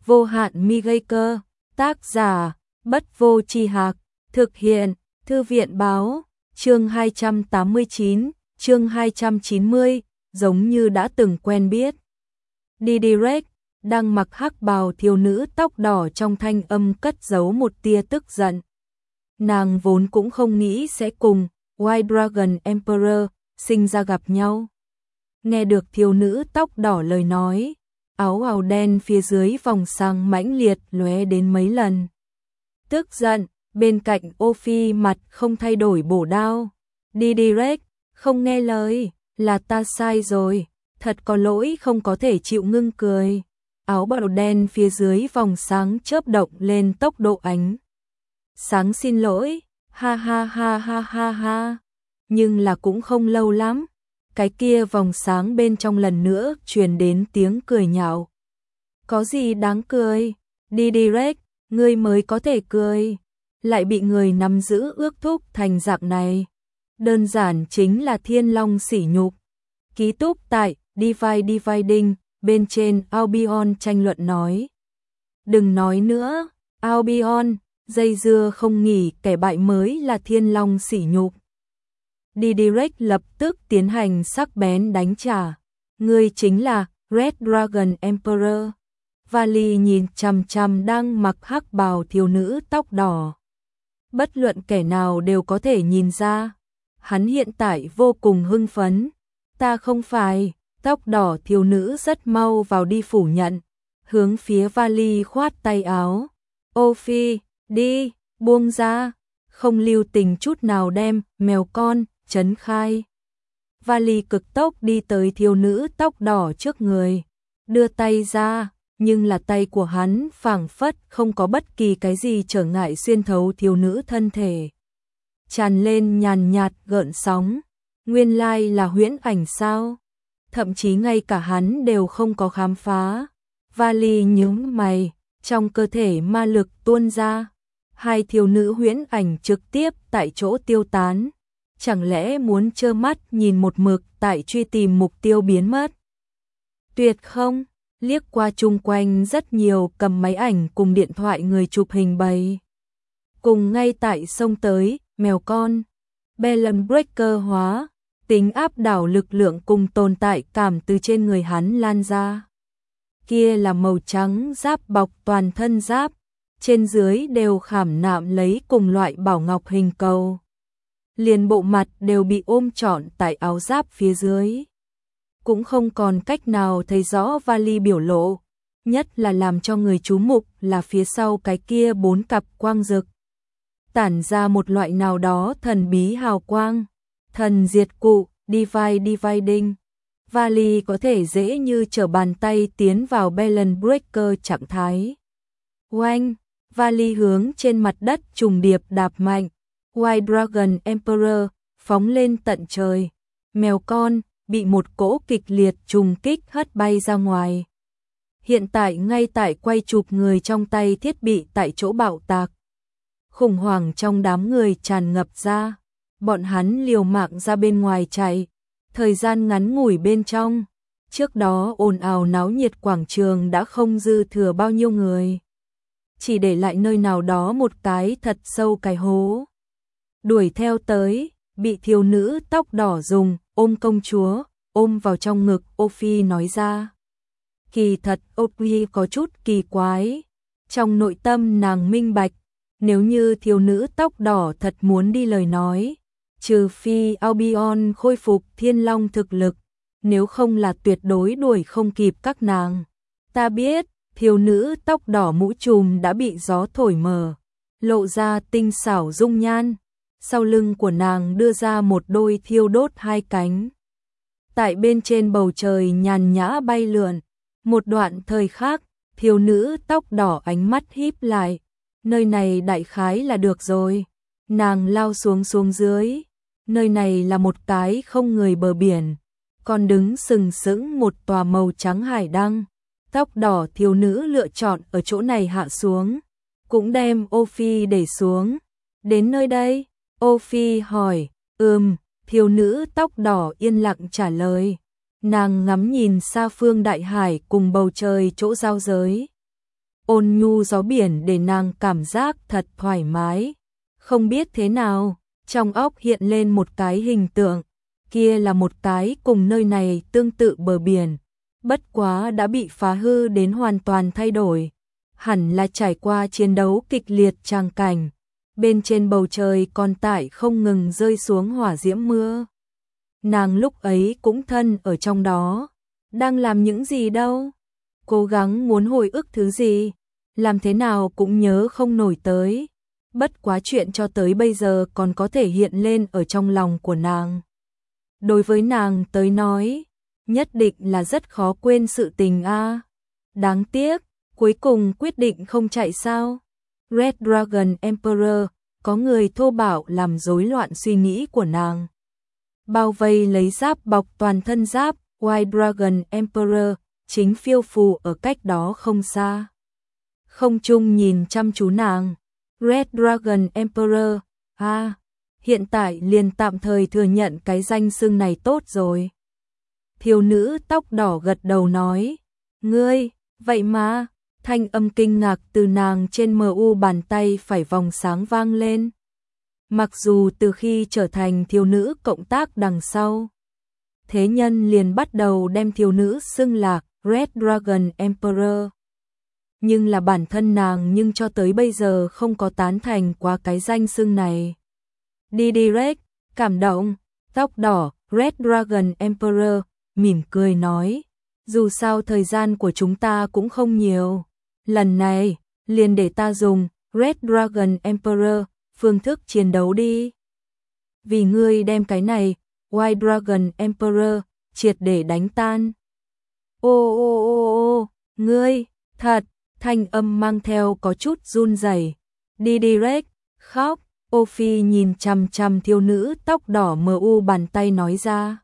Vô hạn mi gây cơ. Tác giả Bất Vô Tri Hạc. Thực hiện Thư viện Báo. Chương 289, chương 290, giống như đã từng quen biết. Direct đang mặc hắc bào thiếu nữ tóc đỏ trong thanh âm cất giấu một tia tức giận. Nàng vốn cũng không nghĩ sẽ cùng White Dragon Emperor sinh ra gặp nhau. Nghe được thiếu nữ tóc đỏ lời nói, áo bào đen phía dưới vòng sáng mãnh liệt lóe đến mấy lần. Tức giận, bên cạnh Ô Phi mặt không thay đổi bổ đao. Direct, không nghe lời, là ta sai rồi, thật có lỗi không có thể chịu ngưng cười. Áo bào đen phía dưới vòng sáng chớp động lên tốc độ ánh sáng xin lỗi, ha ha ha ha ha ha. Nhưng là cũng không lâu lắm, cái kia vòng sáng bên trong lần nữa truyền đến tiếng cười nhạo. Có gì đáng cười, Direct, ngươi mới có thể cười, lại bị người nắm giữ ước thúc thành dạng này. Đơn giản chính là thiên long sỉ nhục. Ký túc tại Dividing bên trên Albion tranh luận nói. Đừng nói nữa, Albion, dây dưa không nghỉ, kẻ bại mới là thiên long sỉ nhục. Direct lập tức tiến hành sắc bén đánh trả. Ngươi chính là Red Dragon Emperor. Vali nhìn chằm chằm đang mặc hắc bào thiếu nữ tóc đỏ. Bất luận kẻ nào đều có thể nhìn ra, hắn hiện tại vô cùng hưng phấn. Ta không phải. Tóc đỏ thiếu nữ rất mau vào đi phủ nhận, hướng phía Vali khoát tay áo. Ô Phi, đi, buông ra, không lưu tình chút nào đem mèo con trấn khai. Vali cực tốc đi tới thiếu nữ tóc đỏ trước người, đưa tay ra, nhưng là tay của hắn phảng phất không có bất kỳ cái gì trở ngại xuyên thấu thiếu nữ thân thể. Tràn lên nhàn nhạt gợn sóng, nguyên lai là huyễn ảnh sao? Thậm chí ngay cả hắn đều không có khám phá. Vali nhướng mày, trong cơ thể ma lực tuôn ra, hai thiếu nữ huyễn ảnh trực tiếp tại chỗ tiêu tán. Chẳng lẽ muốn trơ mắt nhìn một mực tại truy tìm mục tiêu biến mất? Tuyệt không, liếc qua chung quanh rất nhiều cầm máy ảnh cùng điện thoại người chụp hình bày. Cùng ngay tại sông tới, mèo con, Balance Breaker hóa. Tính áp đảo lực lượng cùng tồn tại cảm từ trên người hắn lan ra. Kia là màu trắng giáp bọc toàn thân giáp, trên dưới đều khảm nạm lấy cùng loại bảo ngọc hình cầu. Liền bộ mặt đều bị ôm trọn tại áo giáp phía dưới. Cũng không còn cách nào thấy rõ Vali biểu lộ, nhất là làm cho người chú mục là phía sau cái kia 4 cặp quang rực. Tản ra một loại nào đó thần bí hào quang. Thần diệt cụ, Dividing. Vali có thể dễ như trở bàn tay tiến vào Balance Breaker trạng thái. Oanh, Vali hướng trên mặt đất trùng điệp đạp mạnh. White Dragon Emperor phóng lên tận trời. Mèo con bị một cỗ kịch liệt trùng kích hất bay ra ngoài. Hiện tại ngay tại quay chụp người trong tay thiết bị tại chỗ bạo tạc. Khủng hoảng trong đám người tràn ngập ra. Bọn hắn liều mạng ra bên ngoài chạy, thời gian ngắn ngủi bên trong. Trước đó ồn ào náo nhiệt quảng trường đã không dư thừa bao nhiêu người. Chỉ để lại nơi nào đó một cái thật sâu cái hố. Đuổi theo tới, bị thiếu nữ tóc đỏ dùng, ôm công chúa, ôm vào trong ngực. Ô Phi nói ra. Kỳ thật Ô Phi có chút kỳ quái. Trong nội tâm nàng minh bạch, nếu như thiếu nữ tóc đỏ thật muốn đi lời nói, trừ phi Albion khôi phục thiên long thực lực, nếu không là tuyệt đối đuổi không kịp các nàng. Ta biết, thiếu nữ tóc đỏ mũ trùm đã bị gió thổi mờ, lộ ra tinh xảo dung nhan, sau lưng của nàng đưa ra một đôi thiêu đốt hai cánh. Tại bên trên bầu trời nhàn nhã bay lượn, một đoạn thời khác, thiếu nữ tóc đỏ ánh mắt híp lại, nơi này đại khái là được rồi. Nàng lao xuống dưới. Nơi này là một cái không người bờ biển, còn đứng sừng sững một tòa màu trắng hải đăng. Tóc đỏ thiếu nữ lựa chọn ở chỗ này hạ xuống, cũng đem Ô Phi để xuống. Đến nơi đây, Ô Phi hỏi, thiếu nữ tóc đỏ yên lặng trả lời. Nàng ngắm nhìn xa phương đại hải cùng bầu trời chỗ giao giới. ôn nhu gió biển để nàng cảm giác thật thoải mái. Không biết thế nào, trong óc hiện lên một cái hình tượng, kia là một cái cùng nơi này tương tự bờ biển, bất quá đã bị phá hư đến hoàn toàn thay đổi. Hẳn là trải qua chiến đấu kịch liệt tràng cảnh, bên trên bầu trời còn tải không ngừng rơi xuống hỏa diễm mưa. Nàng lúc ấy cũng thân ở trong đó, đang làm những gì đâu, cố gắng muốn hồi ức thứ gì, làm thế nào cũng nhớ không nổi tới. Bất quá chuyện cho tới bây giờ còn có thể hiện lên ở trong lòng của nàng. Đối với nàng tới nói, nhất định là rất khó quên sự tình a. Đáng tiếc, cuối cùng quyết định không chạy sao. Red Dragon Emperor, có người thô bạo làm rối loạn suy nghĩ của nàng. Bao vây lấy giáp bọc toàn thân giáp, White Dragon Emperor, chính phiêu phù ở cách đó không xa. Không trung nhìn chăm chú nàng. Red Dragon Emperor, hiện tại liền tạm thời thừa nhận cái danh xưng này tốt rồi. Thiếu nữ tóc đỏ gật đầu nói, ngươi, vậy mà, thanh âm kinh ngạc từ nàng trên mu bàn tay phải vòng sáng vang lên. Mặc dù từ khi trở thành thiếu nữ cộng tác đằng sau, thế nhân liền bắt đầu đem thiếu nữ xưng là Red Dragon Emperor. Nhưng là bản thân nàng nhưng cho tới bây giờ không có tán thành qua cái danh xưng này. Đi direct, cảm động, tóc đỏ, Red Dragon Emperor, mỉm cười nói, dù sao thời gian của chúng ta cũng không nhiều. Lần này, liền để ta dùng Red Dragon Emperor, phương thức chiến đấu đi. Vì ngươi đem cái này, White Dragon Emperor, triệt để đánh tan. Ô, ngươi, thật, thanh âm mang theo có chút run rẩy. Đi direct, khóc, Ô Phi nhìn chằm chằm thiếu nữ tóc đỏ mu bàn tay nói ra.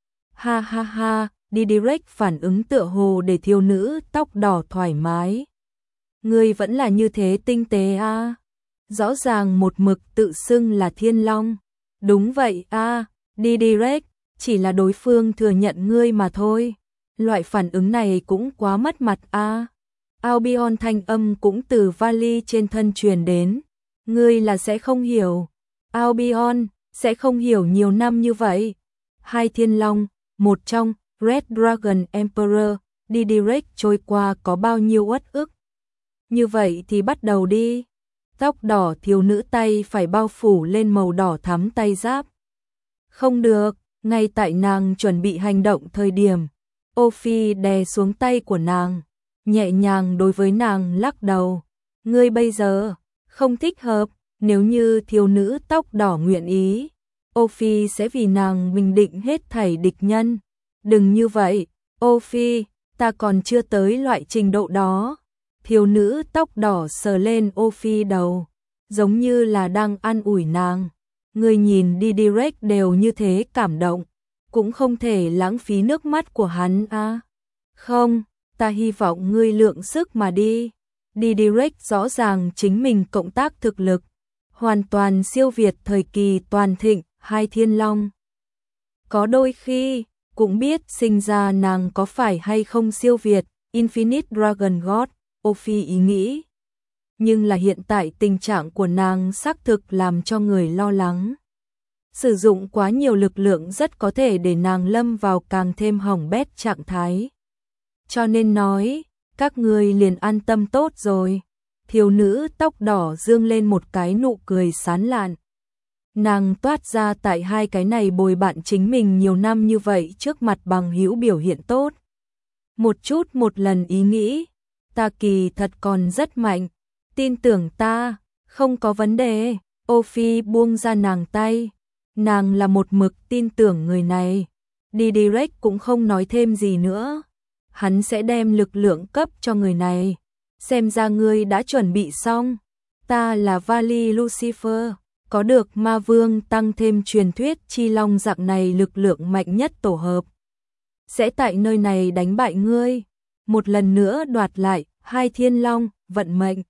Ha ha ha, đi direct phản ứng tựa hồ để thiếu nữ tóc đỏ thoải mái. Ngươi vẫn là như thế tinh tế a. Rõ ràng một mực tự xưng là Thiên Long. Đúng vậy a, đi direct, chỉ là đối phương thừa nhận ngươi mà thôi. Loại phản ứng này cũng quá mất mặt a. Albion thanh âm cũng từ vali trên thân truyền đến. Ngươi là sẽ không hiểu. Albion, sẽ không hiểu nhiều năm như vậy. Hai Thiên Long, một trong, Red Dragon Emperor, đi direct trôi qua có bao nhiêu uất ức. Như vậy thì bắt đầu đi. Tóc đỏ thiếu nữ tay phải bao phủ lên màu đỏ thắm tay giáp. Không được, ngay tại nàng chuẩn bị hành động thời điểm, Ô Phi đè xuống tay của nàng, nhẹ nhàng đối với nàng lắc đầu. Ngươi bây giờ không thích hợp, nếu như thiếu nữ tóc đỏ nguyện ý, Ô Phi sẽ vì nàng bình định hết thảy địch nhân. Đừng như vậy, Ô Phi, ta còn chưa tới loại trình độ đó. Thiếu nữ tóc đỏ sờ lên Ô Phi đầu, giống như là đang an ủi nàng. Ngươi nhìn đi direct đều như thế cảm động, cũng không thể lãng phí nước mắt của hắn a. Không, ta hy vọng ngươi lượng sức mà đi. Đi direct rõ ràng chính mình cộng tác thực lực, hoàn toàn siêu việt thời kỳ toàn thịnh hai Thiên Long. Có đôi khi, cũng biết sinh ra nàng có phải hay không siêu việt Infinite Dragon God, Ô Phi ý nghĩ. Nhưng là hiện tại tình trạng của nàng xác thực làm cho người lo lắng. Sử dụng quá nhiều lực lượng rất có thể để nàng lâm vào càng thêm hỏng bét trạng thái. Cho nên nói, các người liền an tâm tốt rồi. Thiếu nữ tóc đỏ dương lên một cái nụ cười sán lạn. Nàng toát ra tại hai cái này bồi bạn chính mình nhiều năm như vậy trước mặt bằng hữu biểu hiện tốt. Một chút một lần ý nghĩ, ta kỳ thật còn rất mạnh, tin tưởng ta, không có vấn đề. Ô Phi buông ra nàng tay, nàng là một mực tin tưởng người này. Đi direct cũng không nói thêm gì nữa, hắn sẽ đem lực lượng cấp cho người này. Xem ra ngươi đã chuẩn bị xong. Ta là Vali Lucifer, có được ma vương tăng thêm truyền thuyết chi long dạng này lực lượng mạnh nhất tổ hợp. Sẽ tại nơi này đánh bại ngươi, một lần nữa đoạt lại hai Thiên Long, vận mệnh.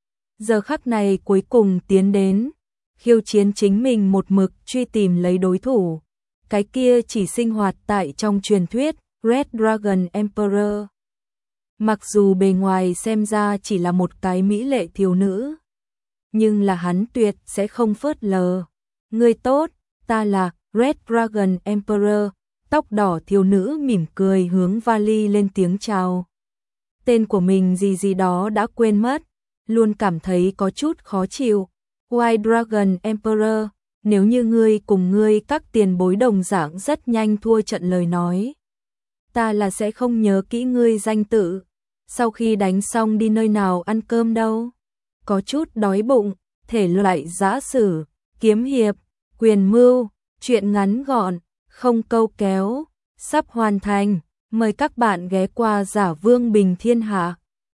Giờ khắc này cuối cùng tiến đến, khiêu chiến chính mình một mực truy tìm lấy đối thủ. Cái kia chỉ sinh hoạt tại trong truyền thuyết, Red Dragon Emperor. Mặc dù bề ngoài xem ra chỉ là một cái mỹ lệ thiếu nữ, nhưng là hắn tuyệt sẽ không phớt lờ. Người tốt, ta là Red Dragon Emperor. Tóc đỏ thiếu nữ mỉm cười hướng vali lên tiếng chào. Tên của mình gì đó đã quên mất, luôn cảm thấy có chút khó chịu. White Dragon Emperor, nếu như ngươi cùng ngươi các tiền bối đồng dạng rất nhanh thua trận lời nói, ta là sẽ không nhớ kỹ ngươi danh tự. Sau khi đánh xong đi nơi nào ăn cơm đâu? Có chút đói bụng, thể loại giã sử, kiếm hiệp, quyền mưu, truyện ngắn gọn, không câu kéo, sắp hoàn thành. Mời các bạn ghé qua Giả Vương Bình Thiên Hạ.